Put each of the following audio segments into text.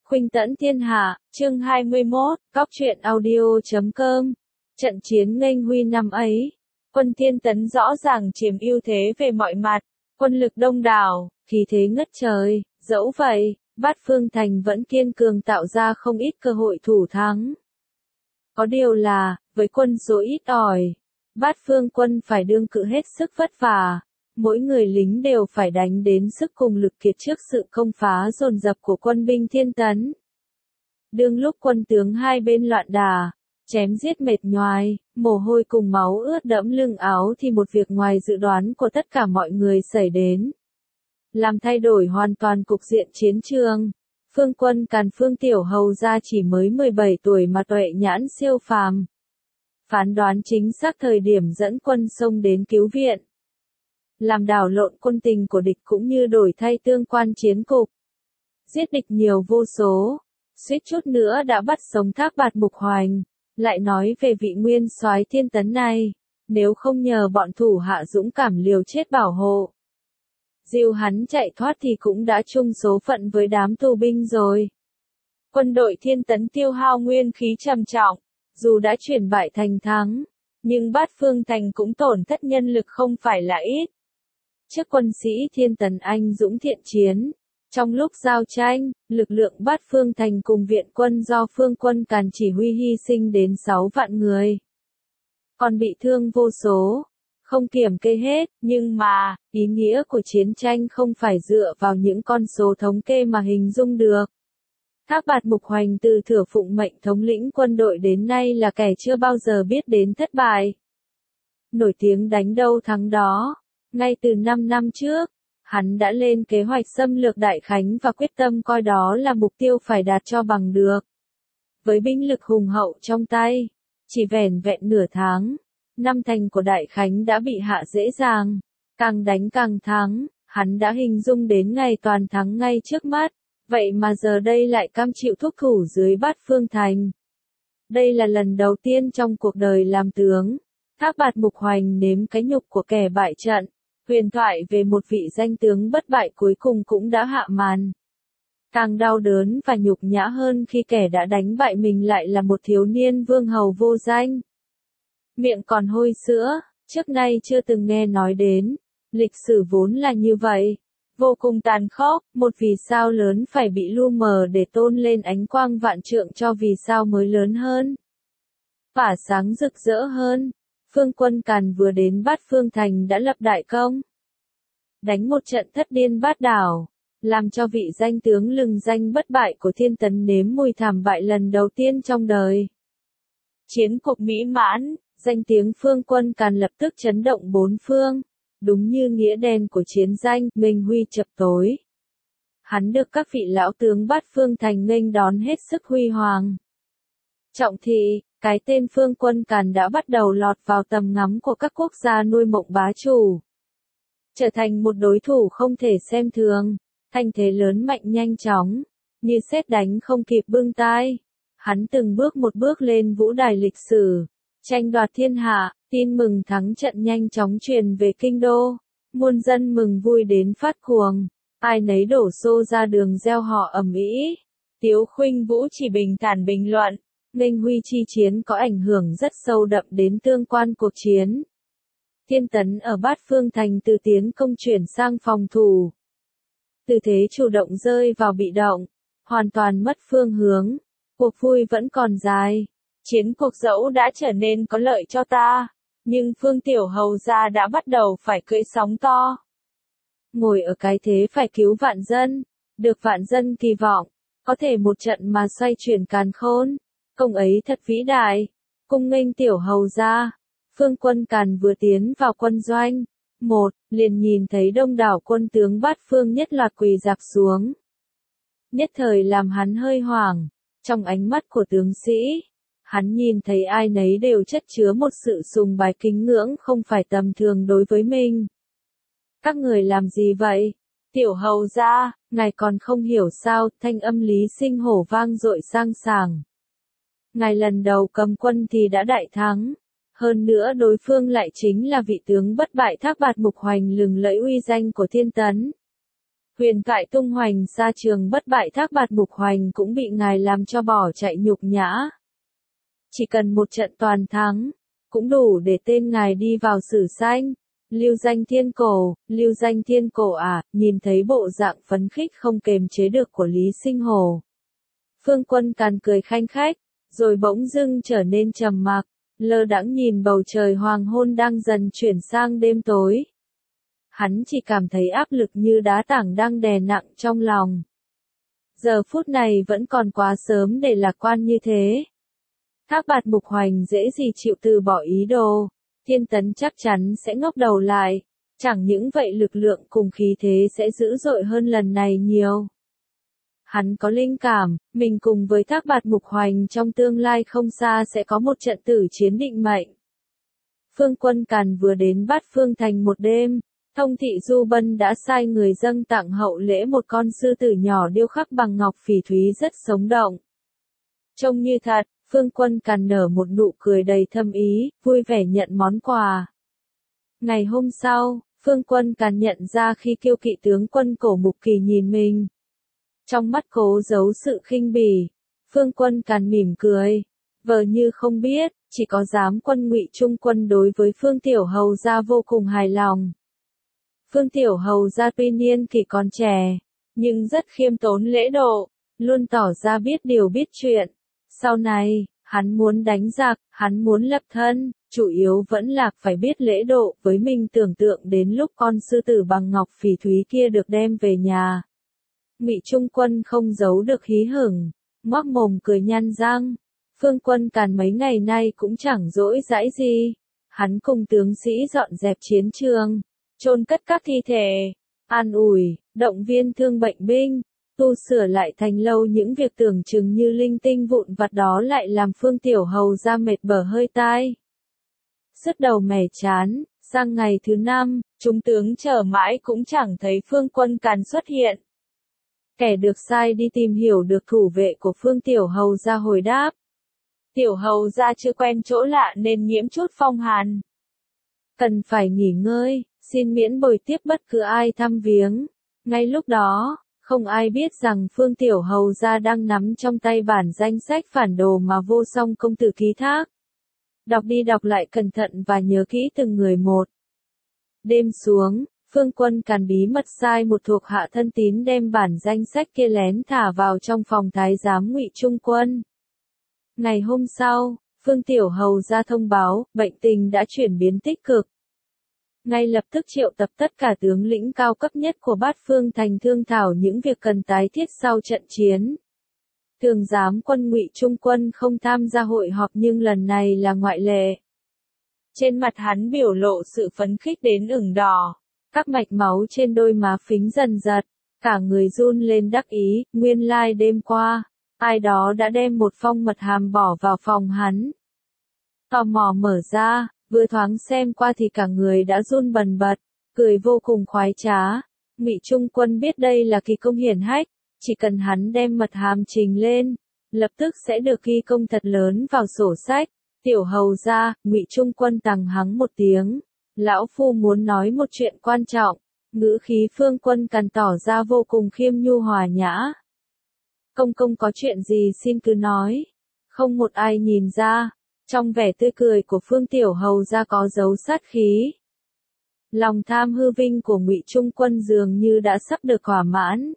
Khuynh tẫn thiên hạ, chương 21, góc truyện audio.com. Trận chiến nghênh huy năm ấy, quân Thiên Tấn rõ ràng chiếm ưu thế về mọi mặt, quân lực đông đảo, khí thế ngất trời, dẫu vậy, Bát Phương Thành vẫn kiên cường tạo ra không ít cơ hội thủ thắng. Có điều là, với quân số ít ỏi, Bát Phương quân phải đương cự hết sức vất vả. Mỗi người lính đều phải đánh đến sức cùng lực kiệt trước sự công phá dồn dập của quân binh Thiên Tấn. Đương lúc quân tướng hai bên loạn đà, chém giết mệt nhoài, mồ hôi cùng máu ướt đẫm lưng áo thì một việc ngoài dự đoán của tất cả mọi người xảy đến. Làm thay đổi hoàn toàn cục diện chiến trường. Phương quân Càn Phương Tiểu Hầu gia chỉ mới 17 tuổi mà tuệ nhãn siêu phàm. Phán đoán chính xác thời điểm dẫn quân xông đến cứu viện. Làm đảo lộn quân tình của địch cũng như đổi thay tương quan chiến cục. Giết địch nhiều vô số, suýt chút nữa đã bắt sống Thác Bạt Mục Hoành. Lại nói về vị nguyên soái Thiên Tấn này, nếu không nhờ bọn thủ hạ dũng cảm liều chết bảo hộ, dìu hắn chạy thoát thì cũng đã chung số phận với đám tù binh rồi. Quân đội Thiên Tấn tiêu hao nguyên khí trầm trọng, dù đã chuyển bại thành thắng, nhưng Bát Phương Thành cũng tổn thất nhân lực không phải là ít. Trước quân sĩ Thiên Tấn anh dũng thiện chiến, trong lúc giao tranh, lực lượng Bát Phương Thành cùng viện quân do Phương quân Càn chỉ huy hy sinh đến 6 vạn người. Còn bị thương vô số, không kiểm kê hết, nhưng mà, ý nghĩa của chiến tranh không phải dựa vào những con số thống kê mà hình dung được. Thác Bạt Mục Hoành từ thừa phụng mệnh thống lĩnh quân đội đến nay là kẻ chưa bao giờ biết đến thất bại. Nổi tiếng đánh đâu thắng đó. Ngay từ 5 năm trước, hắn đã lên kế hoạch xâm lược Đại Khánh và quyết tâm coi đó là mục tiêu phải đạt cho bằng được. Với binh lực hùng hậu trong tay, chỉ vẻn vẹn nửa tháng, 5 thành của Đại Khánh đã bị hạ dễ dàng, càng đánh càng thắng, hắn đã hình dung đến ngày toàn thắng ngay trước mắt, vậy mà giờ đây lại cam chịu thúc thủ dưới Bát Phương Thành. Đây là lần đầu tiên trong cuộc đời làm tướng, Thác Bạt Mục Hoành nếm cái nhục của kẻ bại trận. Huyền thoại về một vị danh tướng bất bại cuối cùng cũng đã hạ màn. Càng đau đớn và nhục nhã hơn khi kẻ đã đánh bại mình lại là một thiếu niên vương hầu vô danh. Miệng còn hôi sữa, trước nay chưa từng nghe nói đến. Lịch sử vốn là như vậy. Vô cùng tàn khốc, một vì sao lớn phải bị lu mờ để tôn lên ánh quang vạn trượng cho vì sao mới lớn hơn. Và sáng rực rỡ hơn. Phương quân Càn vừa đến Bát Phương Thành đã lập đại công. Đánh một trận thất điên bát đảo, làm cho vị danh tướng lừng danh bất bại của Thiên Tấn nếm mùi thảm bại lần đầu tiên trong đời. Chiến cuộc mỹ mãn, danh tiếng Phương quân Càn lập tức chấn động bốn phương, đúng như nghĩa đen của chiến danh, nghênh huy chập tối. Hắn được các vị lão tướng Bát Phương Thành nghênh đón hết sức huy hoàng. Trọng thị, cái tên Phương quân Càn đã bắt đầu lọt vào tầm ngắm của các quốc gia nuôi mộng bá chủ. Trở thành một đối thủ không thể xem thường, thành thế lớn mạnh nhanh chóng, như sét đánh không kịp bưng tai. Hắn từng bước một bước lên vũ đài lịch sử, tranh đoạt thiên hạ, tin mừng thắng trận nhanh chóng truyền về kinh đô, muôn dân mừng vui đến phát cuồng, ai nấy đổ xô ra đường reo hò ầm ĩ. Tiếu Khuynh Vũ chỉ bình thản bình luận. Nghênh huy chi chiến có ảnh hưởng rất sâu đậm đến tương quan cuộc chiến. Thiên Tấn ở Bát Phương Thành từ tiến công chuyển sang phòng thủ. Từ thế chủ động rơi vào bị động, hoàn toàn mất phương hướng. Cuộc vui vẫn còn dài. Chiến cuộc dẫu đã trở nên có lợi cho ta, nhưng Phương Tiểu Hầu gia đã bắt đầu phải cưỡi sóng to. Ngồi ở cái thế phải cứu vạn dân, được vạn dân kỳ vọng, có thể một trận mà xoay chuyển càn khôn. Công ấy thật vĩ đại, cung nghênh Tiểu Hầu gia. Phương quân Càn vừa tiến vào quân doanh, liền nhìn thấy đông đảo quân tướng Bát Phương nhất loạt quỳ rạp xuống. Nhất thời làm hắn hơi hoảng, trong ánh mắt của tướng sĩ, hắn nhìn thấy ai nấy đều chất chứa một sự sùng bái kính ngưỡng không phải tầm thường đối với mình. Các người làm gì vậy? Tiểu Hầu gia, ngài còn không hiểu sao? Thanh âm Lý Sinh Hổ vang dội sang sảng. Ngài lần đầu cầm quân thì đã đại thắng, hơn nữa đối phương lại chính là vị tướng bất bại Thác Bạt Mục Hoành lừng lẫy uy danh của Thiên Tấn. Huyền thoại tung hoành xa trường bất bại Thác Bạt Mục Hoành cũng bị ngài làm cho bỏ chạy nhục nhã. Chỉ cần một trận toàn thắng, cũng đủ để tên ngài đi vào sử sách. Lưu danh thiên cổ à, nhìn thấy bộ dạng phấn khích không kềm chế được của Lý Sinh Hồ. Phương Quân Càn cười khanh khách, rồi bỗng dưng trở nên trầm mặc, lơ đãng nhìn bầu trời hoàng hôn đang dần chuyển sang đêm tối. Hắn chỉ cảm thấy áp lực như đá tảng đang đè nặng trong lòng. Giờ phút này vẫn còn quá sớm để lạc quan như thế. Thác Bạt Mục Hoành dễ gì chịu từ bỏ ý đồ, Thiên Tấn chắc chắn sẽ ngóc đầu lại, chẳng những vậy lực lượng cùng khí thế sẽ dữ dội hơn lần này nhiều. Hắn có linh cảm, mình cùng với Thác Bạt Mục Hoành trong tương lai không xa sẽ có một trận tử chiến định mệnh. Phương Quân Càn vừa đến Bát Phương Thành một đêm, Thông Thị Du Bân đã sai người dâng tặng hậu lễ một con sư tử nhỏ điêu khắc bằng ngọc phỉ thúy rất sống động. Trông như thật, Phương Quân Càn nở một nụ cười đầy thâm ý, vui vẻ nhận món quà. Ngày hôm sau, Phương Quân Càn nhận ra khi Kiêu Kỵ tướng quân Cổ Mục Kỳ nhìn mình. Trong mắt cố giấu sự khinh bỉ, Phương Quân Càn mỉm cười, vờ như không biết, chỉ có giám quân Ngụy Trung Quân đối với Phương Tiểu Hầu gia vô cùng hài lòng. Phương Tiểu Hầu gia tuy niên kỷ còn trẻ, nhưng rất khiêm tốn lễ độ, luôn tỏ ra biết điều biết chuyện. Sau này, hắn muốn đánh giặc, hắn muốn lập thân, chủ yếu vẫn là phải biết lễ độ. Với mình tưởng tượng đến lúc con sư tử bằng ngọc phỉ thúy kia được đem về nhà. Ngụy Trung Quân không giấu được hí hửng, ngoác mồm cười nhăn răng. Phương Quân Càn mấy ngày nay cũng chẳng rỗi rãi gì. Hắn cùng tướng sĩ dọn dẹp chiến trường, chôn cất các thi thể, an ủi, động viên thương bệnh binh, tu sửa lại thành lâu. Những việc tưởng chừng như linh tinh vụn vặt đó lại làm Phương Tiểu Hầu ra mệt bở hơi tai. Sứt đầu mẻ chán, sang ngày thứ 5, chúng tướng chờ mãi cũng chẳng thấy Phương Quân Càn xuất hiện. Kẻ được sai đi tìm hiểu được thủ vệ của Phương Tiểu Hầu ra hồi đáp. Tiểu Hầu ra chưa quen chỗ lạ nên nhiễm chút phong hàn. Cần phải nghỉ ngơi, xin miễn bồi tiếp bất cứ ai thăm viếng. Ngay lúc đó, không ai biết rằng Phương Tiểu Hầu gia đang nắm trong tay bản danh sách phản đồ mà Vô Song công tử ký thác. Đọc đi đọc lại cẩn thận và nhớ kỹ từng người một. Đêm xuống, Phương Quân Càn bí mật sai một thuộc hạ thân tín đem bản danh sách kia lén thả vào trong phòng thái giám Ngụy Trung Quân. Ngày hôm sau, Phương Tiểu Hầu gia thông báo, bệnh tình đã chuyển biến tích cực. Ngay lập tức triệu tập tất cả tướng lĩnh cao cấp nhất của Bát Phương Thành thương thảo những việc cần tái thiết sau trận chiến. Thường giám quân Ngụy Trung Quân không tham gia hội họp nhưng lần này là ngoại lệ. Trên mặt hắn biểu lộ sự phấn khích đến ửng đỏ, các mạch máu trên đôi má phính dần giật, cả người run lên đắc ý. Nguyên lai đêm qua, ai đó đã đem một phong mật hàm bỏ vào phòng hắn. Tò mò mở ra, vừa thoáng xem qua thì cả người đã run bần bật, cười vô cùng khoái trá. Ngụy Trung Quân biết đây là kỳ công hiển hách, chỉ cần hắn đem mật hàm trình lên, lập tức sẽ được ghi công thật lớn vào sổ sách. Tiểu Hầu gia, Ngụy Trung Quân tằng hắng một tiếng, lão phu muốn nói một chuyện quan trọng. Ngữ khí Phương Quân Càn tỏ ra vô cùng khiêm nhu hòa nhã. Công công có chuyện gì xin cứ nói. Không một ai nhìn ra, trong vẻ tươi cười của Phương Tiểu Hầu gia có dấu sát khí. Lòng tham hư vinh của Ngụy Trung Quân dường như đã sắp được thỏa mãn.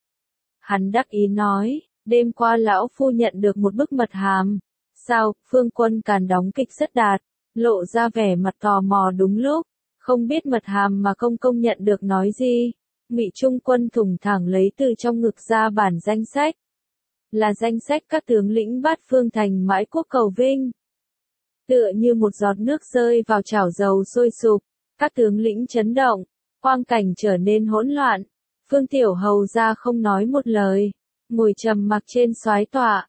Hắn đắc ý nói, đêm qua lão phu nhận được một bức mật hàm. Sao? Phương Quân Càn đóng kịch rất đạt, lộ ra vẻ mặt tò mò đúng lúc, không biết mật hàm mà công công nhận được nói gì. Ngụy Trung Quân thủng thẳng lấy từ trong ngực ra bản danh sách. Là danh sách các tướng lĩnh Bát Phương Thành mãi quốc cầu vinh. Tựa như một giọt nước rơi vào chảo dầu sôi sục, các tướng lĩnh chấn động, quang cảnh trở nên hỗn loạn. Phương Tiểu Hầu gia không nói một lời, ngồi trầm mặc trên soái tọa.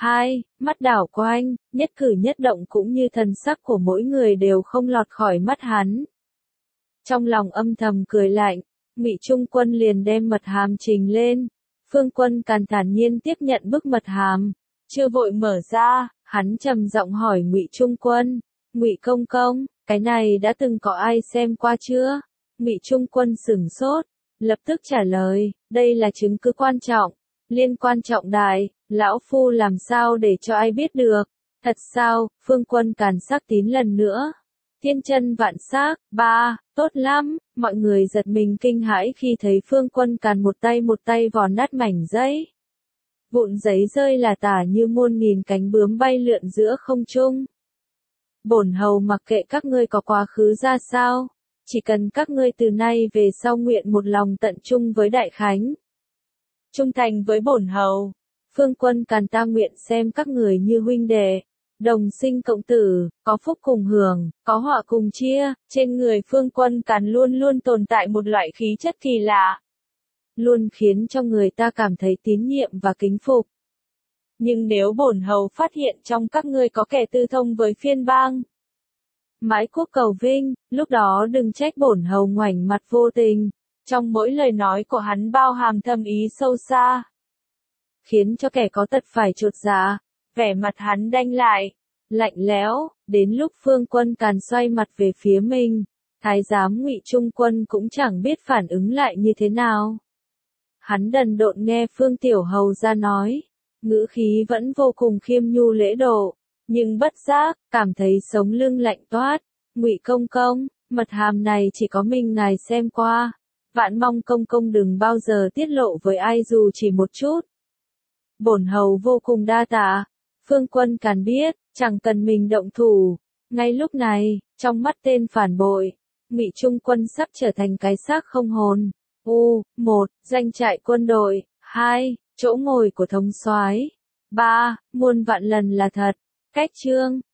Mắt đảo quanh, nhất cử nhất động cũng như thần sắc của mỗi người đều không lọt khỏi mắt hắn. Trong lòng âm thầm cười lạnh, Ngụy Trung Quân liền đem mật hàm trình lên. Phương Quân Càn thản nhiên tiếp nhận bức mật hàm, chưa vội mở ra, hắn trầm giọng hỏi Ngụy Trung Quân, Ngụy công công, cái này đã từng có ai xem qua chưa? Ngụy Trung Quân sửng sốt, lập tức trả lời, đây là chứng cứ quan trọng, liên quan trọng đại, lão phu làm sao để cho ai biết được. Thật sao? Phương Quân Càn xác tín lần nữa. Thiên chân vạn xác, ba, tốt lắm, mọi người giật mình kinh hãi khi thấy Phương Quân Càn một tay vò nát mảnh giấy. Vụn giấy rơi là tả như muôn nghìn cánh bướm bay lượn giữa không trung. Bổn hầu mặc kệ các ngươi có quá khứ ra sao, chỉ cần các ngươi từ nay về sau nguyện một lòng tận trung với Đại Khánh. Trung thành với bổn hầu, Phương Quân Càn ta nguyện xem các người như huynh đệ, đồng sinh cộng tử, có phúc cùng hưởng, có họa cùng chia. Trên người Phương Quân Càn luôn luôn tồn tại một loại khí chất kỳ lạ, luôn khiến cho người ta cảm thấy tín nhiệm và kính phục. Nhưng nếu bổn hầu phát hiện trong các ngươi có kẻ tư thông với phiên bang, mãi quốc cầu vinh, lúc đó đừng trách bổn hầu ngoảnh mặt vô tình. Trong mỗi lời nói của hắn bao hàm thâm ý sâu xa, khiến cho kẻ có tật phải chột dạ. Vẻ mặt hắn đanh lại, lạnh lẽo. Đến lúc Phương Quân Càn xoay mặt về phía mình, thái giám Ngụy Trung Quân cũng chẳng biết phản ứng lại như thế nào. Hắn đần độn nghe Phương Tiểu Hầu ra nói, ngữ khí vẫn vô cùng khiêm nhu lễ độ, nhưng bất giác cảm thấy sống lưng lạnh toát. Ngụy công công, mật hàm này chỉ có mình ngài xem qua, vạn mong công công đừng bao giờ tiết lộ với ai dù chỉ một chút. Bổn hầu vô cùng đa tạ. Phương Quân Càn biết, chẳng cần mình động thủ. Ngay lúc này, trong mắt tên phản bội, Ngụy Trung Quân sắp trở thành cái xác không hồn. 1. Danh trại quân đội. 2. Chỗ ngồi của thống soái. 3. Muôn vạn lần là thật. Cách chương